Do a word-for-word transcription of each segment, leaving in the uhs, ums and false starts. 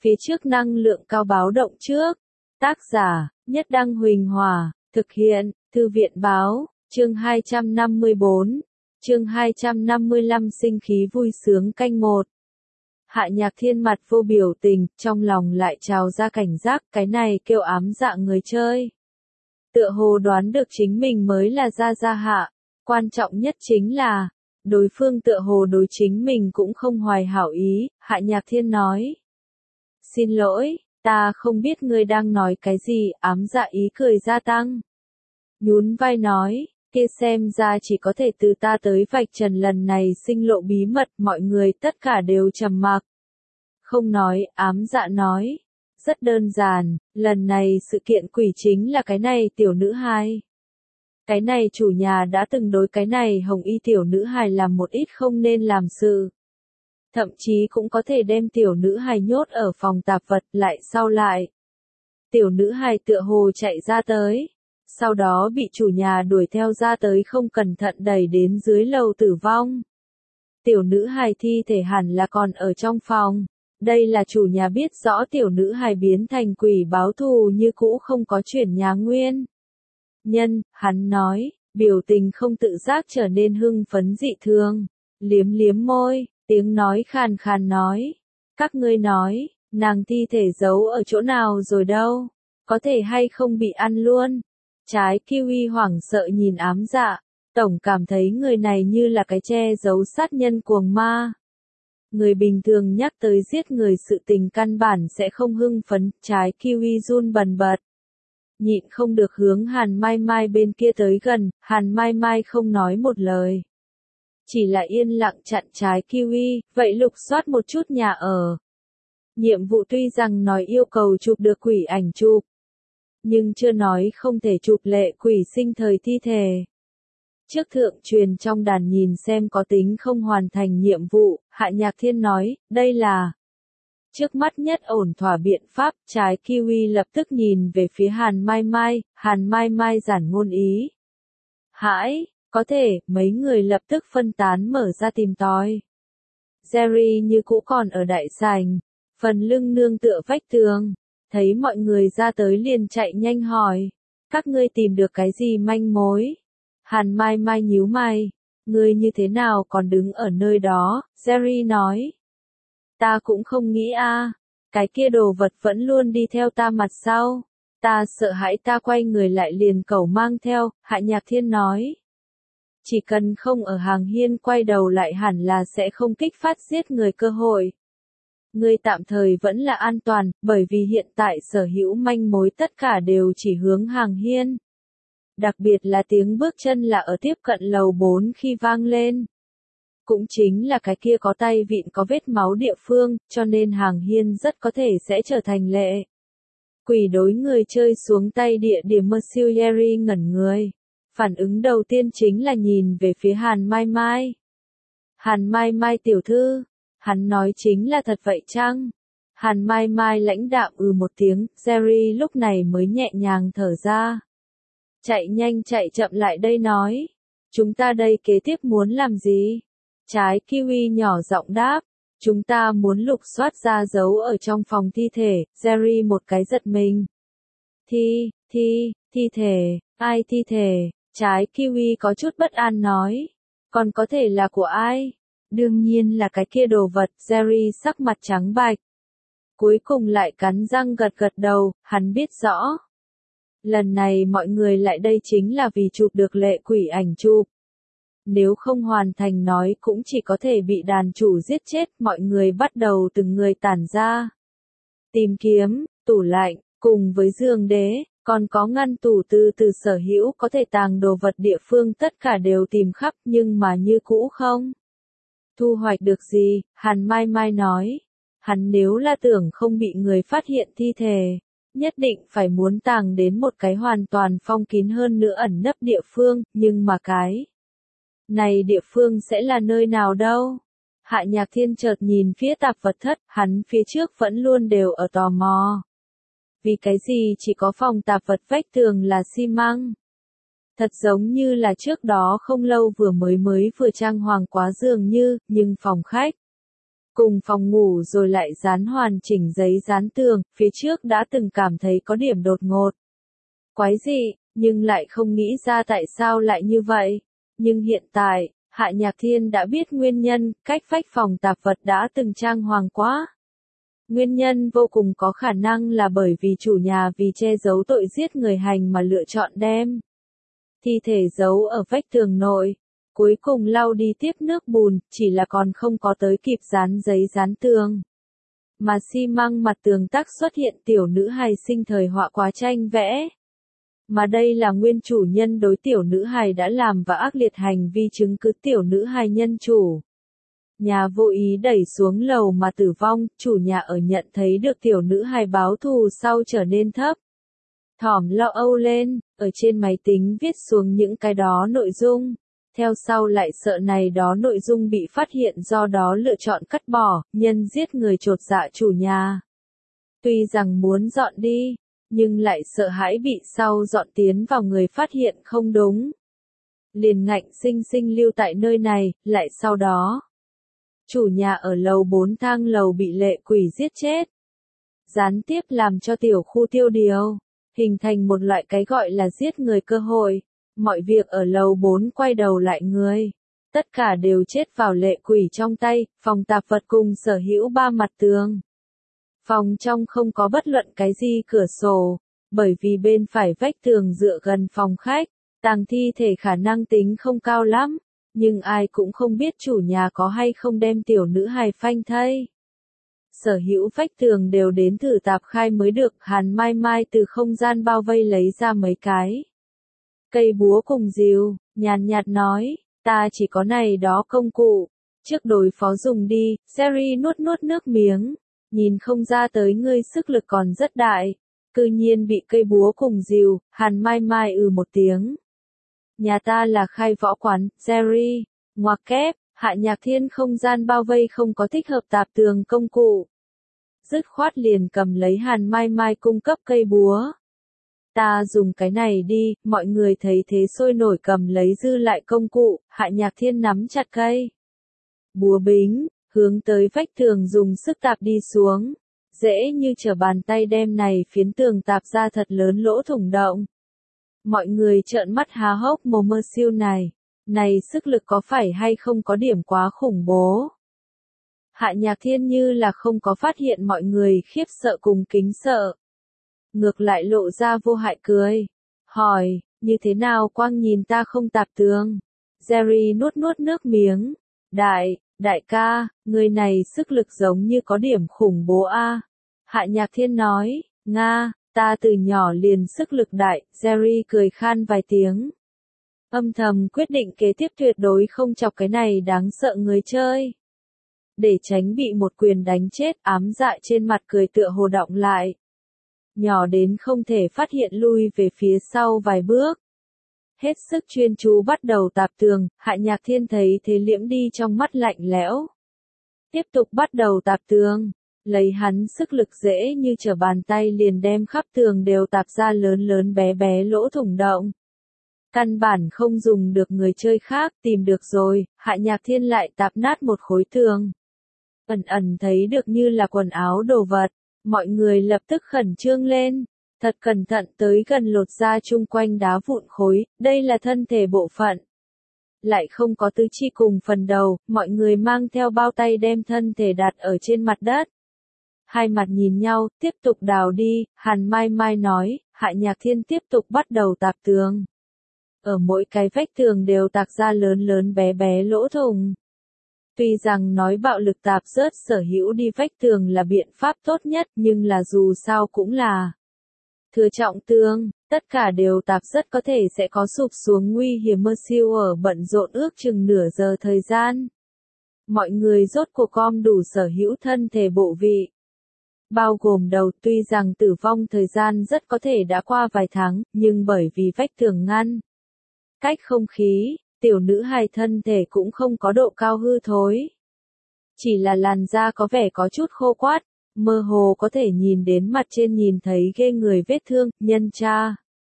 Phía trước năng lượng cao báo động trước. Tác giả, Nhất Đăng Huỳnh Hòa, thực hiện, Thư viện Báo, chương hai trăm năm mươi bốn, chương hai trăm năm mươi lăm sinh khí vui sướng canh một. Hạ Nhạc Thiên mặt vô biểu tình, trong lòng lại trào ra cảnh giác, cái này kêu ám dạ người chơi. Tựa hồ đoán được chính mình mới là Gia Gia Hạ, quan trọng nhất chính là, đối phương tựa hồ đối chính mình cũng không hoài hảo ý, Hạ Nhạc Thiên nói. Xin lỗi, ta không biết ngươi đang nói cái gì, ám dạ ý cười gia tăng. Nhún vai nói, kia xem ra chỉ có thể từ ta tới vạch trần lần này sinh lộ bí mật, mọi người tất cả đều trầm mặc. Không nói, ám dạ nói. Rất đơn giản, lần này sự kiện quỷ chính là cái này tiểu nữ hài. Cái này chủ nhà đã từng đối cái này hồng y tiểu nữ hài làm một ít không nên làm sự. Thậm chí cũng có thể đem tiểu nữ hài nhốt ở phòng tạp vật lại sau lại. Tiểu nữ hài tựa hồ chạy ra tới. Sau đó bị chủ nhà đuổi theo ra tới không cẩn thận đẩy đến dưới lầu tử vong. Tiểu nữ hài thi thể hẳn là còn ở trong phòng. Đây là chủ nhà biết rõ tiểu nữ hài biến thành quỷ báo thù như cũ không có chuyển nhà nguyên. Nhân, hắn nói, biểu tình không tự giác trở nên hưng phấn dị thường. Liếm liếm môi, tiếng nói khàn khàn nói. Các ngươi nói, nàng thi thể giấu ở chỗ nào rồi đâu? Có thể hay không bị ăn luôn? Trái kiwi hoảng sợ nhìn ám dạ, tổng cảm thấy người này như là cái che giấu sát nhân cuồng ma. Người bình thường nhắc tới giết người sự tình căn bản sẽ không hưng phấn, trái kiwi run bần bật. Nhịn không được hướng Hàn Mai Mai bên kia tới gần, Hàn Mai Mai không nói một lời. Chỉ là yên lặng chặn trái kiwi, vậy lục soát một chút nhà ở. Nhiệm vụ tuy rằng nói yêu cầu chụp được quỷ ảnh chụp, nhưng chưa nói không thể chụp lệ quỷ sinh thời thi thể. Trước thượng truyền trong đàn nhìn xem có tính không hoàn thành nhiệm vụ, Hạ Nhạc Thiên nói, đây là trước mắt nhất ổn thỏa biện pháp, trái kiwi lập tức nhìn về phía Hàn Mai Mai, Hàn Mai Mai giản ngôn ý. Hãi, có thể, mấy người lập tức phân tán mở ra tìm tòi. Jerry như cũ còn ở đại sảnh, phần lưng nương tựa vách tường, thấy mọi người ra tới liền chạy nhanh hỏi, các ngươi tìm được cái gì manh mối? Hàn Mai Mai nhíu mày, ngươi như thế nào còn đứng ở nơi đó, Jerry nói. Ta cũng không nghĩ a, cái kia đồ vật vẫn luôn đi theo ta mặt sau, ta sợ hãi ta quay người lại liền cẩu mang theo, Hạ Nhạc Thiên nói. Chỉ cần không ở hàng hiên quay đầu lại hẳn là sẽ không kích phát giết người cơ hội. Ngươi tạm thời vẫn là an toàn, bởi vì hiện tại sở hữu manh mối tất cả đều chỉ hướng hàng hiên. Đặc biệt là tiếng bước chân là ở tiếp cận lầu bốn khi vang lên. Cũng chính là cái kia có tay vịn có vết máu địa phương, cho nên hàng hiên rất có thể sẽ trở thành lệ. Quỷ đối người chơi xuống tay địa điểm Mercury ngẩn người. Phản ứng đầu tiên chính là nhìn về phía Hàn Mai Mai. Hàn Mai Mai tiểu thư, hắn nói chính là thật vậy chăng? Hàn Mai Mai lãnh đạm ừ một tiếng, Jerry lúc này mới nhẹ nhàng thở ra. Chạy nhanh chạy chậm lại đây nói. Chúng ta đây kế tiếp muốn làm gì? Trái kiwi nhỏ giọng đáp. Chúng ta muốn lục soát ra dấu ở trong phòng thi thể, Jerry một cái giật mình. Thi, thi, thi thể, ai thi thể? Trái kiwi có chút bất an nói. Còn có thể là của ai? Đương nhiên là cái kia đồ vật, Jerry sắc mặt trắng bạch. Cuối cùng lại cắn răng gật gật đầu, hắn biết rõ. Lần này mọi người lại đây chính là vì chụp được lệ quỷ ảnh chụp. Nếu không hoàn thành nói cũng chỉ có thể bị đàn chủ giết chết, mọi người bắt đầu từng người tản ra. Tìm kiếm, tủ lạnh, cùng với giường đế, còn có ngăn tủ từ từ sở hữu có thể tàng đồ vật địa phương tất cả đều tìm khắp nhưng mà như cũ không. Thu hoạch được gì, Hàn Mai Mai nói. Hắn nếu là tưởng không bị người phát hiện thi thể, nhất định phải muốn tàng đến một cái hoàn toàn phong kín hơn nữa ẩn nấp địa phương, nhưng mà cái này địa phương sẽ là nơi nào đâu? Hạ Nhạc Thiên chợt nhìn phía tạp vật thất, hắn phía trước vẫn luôn đều ở tò mò. Vì cái gì chỉ có phòng tạp vật vách tường là xi măng? Thật giống như là trước đó không lâu vừa mới mới vừa trang hoàng quá dường như, nhưng phòng khách cùng phòng ngủ rồi lại dán hoàn chỉnh giấy dán tường, phía trước đã từng cảm thấy có điểm đột ngột. Quái dị, nhưng lại không nghĩ ra tại sao lại như vậy. Nhưng hiện tại, Hạ Nhạc Thiên đã biết nguyên nhân, cách vách phòng tạp vật đã từng trang hoàng quá. Nguyên nhân vô cùng có khả năng là bởi vì chủ nhà vì che giấu tội giết người hành mà lựa chọn đem thi thể giấu ở vách tường nội. Cuối cùng lau đi tiếp nước bùn, chỉ là còn không có tới kịp dán giấy dán tường. Mà xi măng mặt tường tắc xuất hiện tiểu nữ hài sinh thời họa quá tranh vẽ. Mà đây là nguyên chủ nhân đối tiểu nữ hài đã làm và ác liệt hành vi chứng cứ tiểu nữ hài nhân chủ. Nhà vô ý đẩy xuống lầu mà tử vong, chủ nhà ở nhận thấy được tiểu nữ hài báo thù sau trở nên thấp. Thỏm lo âu lên, ở trên máy tính viết xuống những cái đó nội dung. Theo sau lại sợ này đó nội dung bị phát hiện do đó lựa chọn cắt bỏ, nhân giết người chột dạ chủ nhà. Tuy rằng muốn dọn đi, nhưng lại sợ hãi bị sau dọn tiến vào người phát hiện không đúng. Liền ngạnh sinh sinh lưu tại nơi này, lại sau đó. Chủ nhà ở lầu bốn thang lầu bị lệ quỷ giết chết. Gián tiếp làm cho tiểu khu tiêu điều, hình thành một loại cái gọi là giết người cơ hội. Mọi việc ở lầu bốn quay đầu lại người. Tất cả đều chết vào lệ quỷ trong tay, phòng tạp vật cùng sở hữu ba mặt tường. Phòng trong không có bất luận cái gì cửa sổ, bởi vì bên phải vách tường dựa gần phòng khách, tàng thi thể khả năng tính không cao lắm, nhưng ai cũng không biết chủ nhà có hay không đem tiểu nữ hài phanh thây. Sở hữu vách tường đều đến thử tạp khai mới được, Hàn Mai Mai từ không gian bao vây lấy ra mấy cái cây búa cùng rìu, nhàn nhạt nói, ta chỉ có này đó công cụ, trước đối phó dùng đi. Jerry nuốt nuốt nước miếng, nhìn không ra tới ngươi sức lực còn rất đại, cư nhiên bị cây búa cùng rìu. Hàn Mai Mai ừ một tiếng. Nhà ta là khai võ quán, Jerry, ngoặc kép, Hạ Nhạc Thiên không gian bao vây không có thích hợp tạp tường công cụ. Dứt khoát liền cầm lấy Hàn Mai Mai cung cấp cây búa. Ta dùng cái này đi, mọi người thấy thế sôi nổi cầm lấy dư lại công cụ, Hạ Nhạc Thiên nắm chặt cây búa bính, hướng tới vách tường dùng sức tạp đi xuống, dễ như trở bàn tay đem này phiến tường tạp ra thật lớn lỗ thủng động. Mọi người trợn mắt há hốc mồm mơ siêu này, này sức lực có phải hay không có điểm quá khủng bố. Hạ Nhạc Thiên như là không có phát hiện mọi người khiếp sợ cùng kính sợ. Ngược lại lộ ra vô hại cười. Hỏi, như thế nào quang nhìn ta không tạp tường? Jerry nuốt nuốt nước miếng. Đại, đại ca, người này sức lực giống như có điểm khủng bố a. Hạ Nhạc Thiên nói, Nga, ta từ nhỏ liền sức lực đại. Jerry cười khan vài tiếng. Âm thầm quyết định kế tiếp tuyệt đối không chọc cái này đáng sợ người chơi. Để tránh bị một quyền đánh chết, ám dạ trên mặt cười tựa hồ động lại. Nhỏ đến không thể phát hiện lui về phía sau vài bước. Hết sức chuyên chú bắt đầu tạp tường, Hạ Nhạc Thiên thấy thế liễm đi trong mắt lạnh lẽo. Tiếp tục bắt đầu tạp tường, lấy hắn sức lực dễ như trở bàn tay liền đem khắp tường đều tạp ra lớn lớn bé bé lỗ thủng động. Căn bản không dùng được người chơi khác tìm được rồi, Hạ Nhạc Thiên lại tạp nát một khối tường. Ẩn ẩn thấy được như là quần áo đồ vật. Mọi người lập tức khẩn trương lên, thật cẩn thận tới gần lột ra chung quanh đá vụn khối, đây là thân thể bộ phận. Lại không có tứ chi cùng phần đầu, mọi người mang theo bao tay đem thân thể đặt ở trên mặt đất. Hai mặt nhìn nhau, tiếp tục đào đi, Hàn Mai Mai nói, Hạ Nhạc Thiên tiếp tục bắt đầu tạp tường. Ở mỗi cái vách tường đều tạc ra lớn lớn bé bé lỗ thủng. Tuy rằng nói bạo lực tạp rớt sở hữu đi vách tường là biện pháp tốt nhất nhưng là dù sao cũng là thừa trọng tường, tất cả đều tạp rất có thể sẽ có sụp xuống nguy hiểm. Mơ siêu ở bận rộn ước chừng nửa giờ thời gian. Mọi người rốt cuộc gom đủ sở hữu thân thể bộ vị. Bao gồm đầu, tuy rằng tử vong thời gian rất có thể đã qua vài tháng, nhưng bởi vì vách tường ngăn cách không khí, tiểu nữ hài thân thể cũng không có độ cao hư thối. Chỉ là làn da có vẻ có chút khô quắt, mơ hồ có thể nhìn đến mặt trên nhìn thấy ghê người vết thương, nhân cha.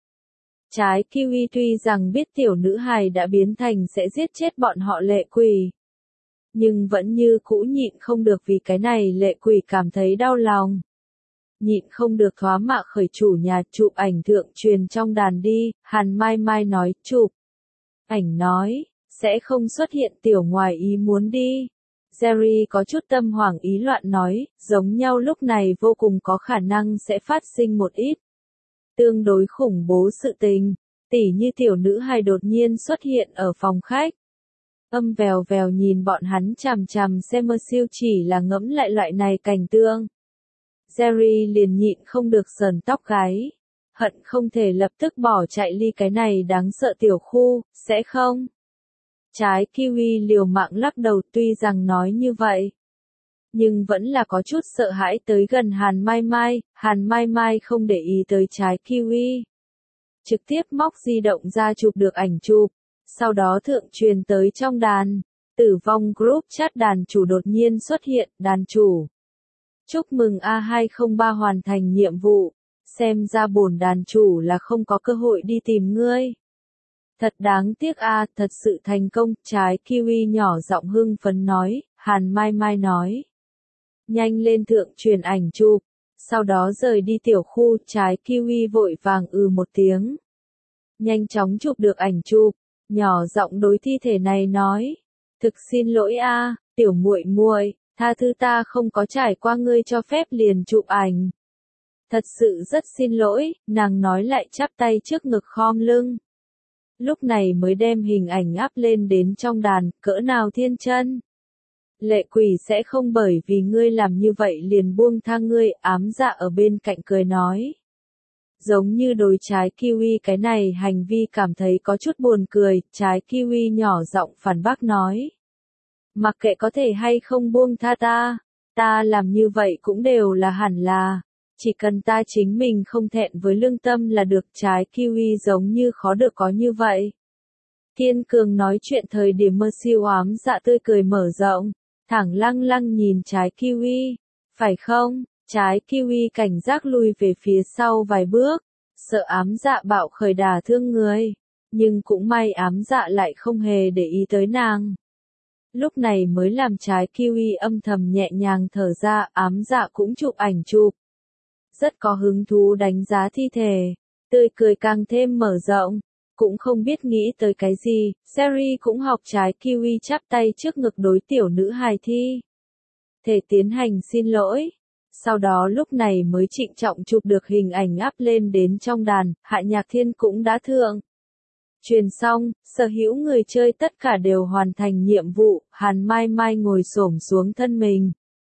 Trái Kiwi tuy rằng biết tiểu nữ hài đã biến thành sẽ giết chết bọn họ lệ quỷ. nhưng vẫn như cũ nhịn không được vì cái này lệ quỷ cảm thấy đau lòng. Nhịn không được thoá mạ khởi chủ nhà chụp ảnh thượng truyền trong đàn đi, Hàn Mai Mai nói chụp. Ảnh nói, sẽ không xuất hiện tiểu ngoài ý muốn đi. Jerry có chút tâm hoảng ý loạn nói, giống nhau lúc này vô cùng có khả năng sẽ phát sinh một ít tương đối khủng bố sự tình, tỉ như tiểu nữ hài đột nhiên xuất hiện ở phòng khách. Âm vèo vèo nhìn bọn hắn chằm chằm xem mơ siêu chỉ là ngẫm lại loại này cảnh tượng. Jerry liền nhịn không được sờn tóc gáy, hận không thể lập tức bỏ chạy ly cái này đáng sợ tiểu khu, sẽ không? Trái kiwi liều mạng lắc đầu tuy rằng nói như vậy, nhưng vẫn là có chút sợ hãi tới gần Hàn Mai Mai, Hàn Mai Mai không để ý tới trái kiwi. Trực tiếp móc di động ra chụp được ảnh chụp, sau đó thượng truyền tới trong đàn, tử vong group chat đàn chủ đột nhiên xuất hiện, đàn chủ. Chúc mừng A hai không ba hoàn thành nhiệm vụ, xem ra bổn đàn chủ là không có cơ hội đi tìm ngươi. Thật đáng tiếc a, thật sự thành công, trái kiwi nhỏ giọng hưng phấn nói, Hàn Mai Mai nói. Nhanh lên thượng truyền ảnh chụp, sau đó rời đi tiểu khu, trái kiwi vội vàng ừ một tiếng. Nhanh chóng chụp được ảnh chụp, nhỏ giọng đối thi thể này nói, thực xin lỗi a, tiểu muội muội, tha thứ ta không có trải qua ngươi cho phép liền chụp ảnh. Thật sự rất xin lỗi, nàng nói lại chắp tay trước ngực khom lưng. Lúc này mới đem hình ảnh áp lên đến trong đàn, cỡ nào thiên chân. Lệ quỷ sẽ không bởi vì ngươi làm như vậy liền buông tha ngươi, ám dạ ở bên cạnh cười nói. Giống như đối trái kiwi cái này hành vi cảm thấy có chút buồn cười, trái kiwi nhỏ giọng phản bác nói. Mặc kệ có thể hay không buông tha ta, ta làm như vậy cũng đều là hẳn là. Chỉ cần ta chính mình không thẹn với lương tâm là được, trái kiwi giống như khó được có như vậy. Kiên cường nói chuyện thời điểm mơ siêu ám dạ tươi cười mở rộng, thẳng lăng lăng nhìn trái kiwi. Phải không? Trái kiwi cảnh giác lui về phía sau vài bước, sợ ám dạ bạo khởi đả thương người. Nhưng cũng may ám dạ lại không hề để ý tới nàng. Lúc này mới làm trái kiwi âm thầm nhẹ nhàng thở ra, ám dạ cũng chụp ảnh chụp. Rất có hứng thú đánh giá thi thể, tươi cười càng thêm mở rộng, cũng không biết nghĩ tới cái gì, Seri cũng học trái kiwi chắp tay trước ngực đối tiểu nữ hài thi. Thể tiến hành xin lỗi, sau đó lúc này mới trịnh trọng chụp được hình ảnh áp lên đến trong đàn, Hạ Nhạc Thiên cũng đã thượng. Truyền xong, sở hữu người chơi tất cả đều hoàn thành nhiệm vụ, Hàn Mai Mai ngồi xổm xuống thân mình.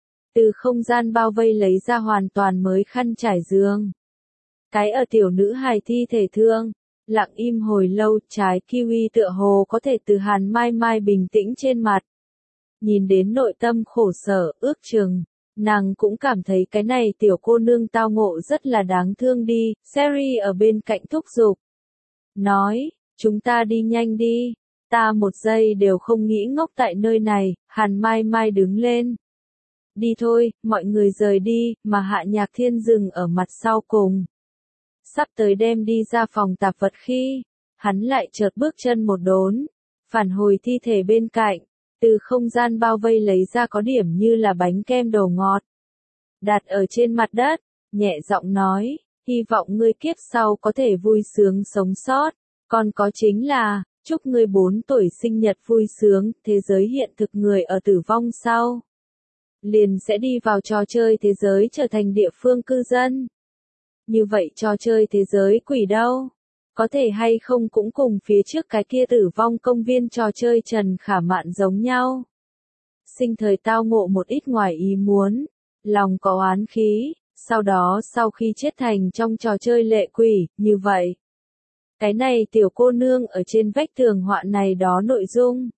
Từ không gian bao vây lấy ra hoàn toàn mới khăn trải giường. Cái ở tiểu nữ hài thi thể thương, lặng im hồi lâu, trái kiwi tựa hồ có thể từ Hàn Mai Mai bình tĩnh trên mặt. Nhìn đến nội tâm khổ sở, ước chừng, nàng cũng cảm thấy cái này tiểu cô nương tao ngộ rất là đáng thương đi, Seri ở bên cạnh thúc giục. Nói, chúng ta đi nhanh đi, ta một giây đều không nghĩ ngốc tại nơi này, Hàn Mai Mai đứng lên. Đi thôi, mọi người rời đi, mà Hạ Nhạc Thiên dừng ở mặt sau cùng. Sắp tới đem đi ra phòng tạp vật khi, hắn lại chợt bước chân một đốn, phản hồi thi thể bên cạnh, từ không gian bao vây lấy ra có điểm như là bánh kem đồ ngọt. Đặt ở trên mặt đất, nhẹ giọng nói, hy vọng ngươi kiếp sau có thể vui sướng sống sót, còn có chính là, chúc ngươi bốn tuổi sinh nhật vui sướng, thế giới hiện thực người ở tử vong sau. Liền sẽ đi vào trò chơi thế giới trở thành địa phương cư dân. Như vậy trò chơi thế giới quỷ đâu? Có thể hay không cũng cùng phía trước cái kia tử vong công viên trò chơi Trần Khả Mạn giống nhau. Sinh thời tao ngộ một ít ngoài ý muốn, lòng có oán khí, sau đó sau khi chết thành trong trò chơi lệ quỷ, như vậy. Cái này tiểu cô nương ở trên vách tường họa này đó nội dung.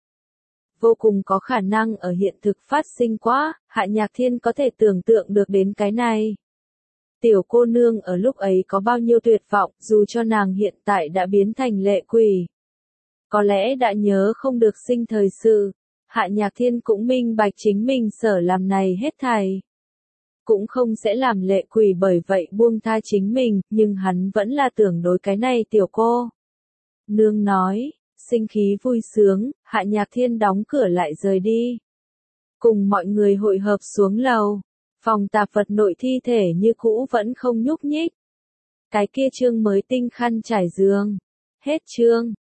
Vô cùng có khả năng ở hiện thực phát sinh quá, Hạ Nhạc Thiên có thể tưởng tượng được đến cái này. Tiểu cô nương ở lúc ấy có bao nhiêu tuyệt vọng, dù cho nàng hiện tại đã biến thành lệ quỷ. Có lẽ đã nhớ không được sinh thời sự, Hạ Nhạc Thiên cũng minh bạch chính mình sở làm này hết thảy. Cũng không sẽ làm lệ quỷ bởi vậy buông tha chính mình, nhưng hắn vẫn là tưởng đối cái này tiểu cô. Nương nói. Sinh khí vui sướng, Hạ Nhạc Thiên đóng cửa lại rời đi. cùng mọi người hội hợp xuống lầu. Phòng tạp vật nội thi thể như cũ vẫn không nhúc nhích. Cái kia trương mới tinh khăn trải giường. Hết chương.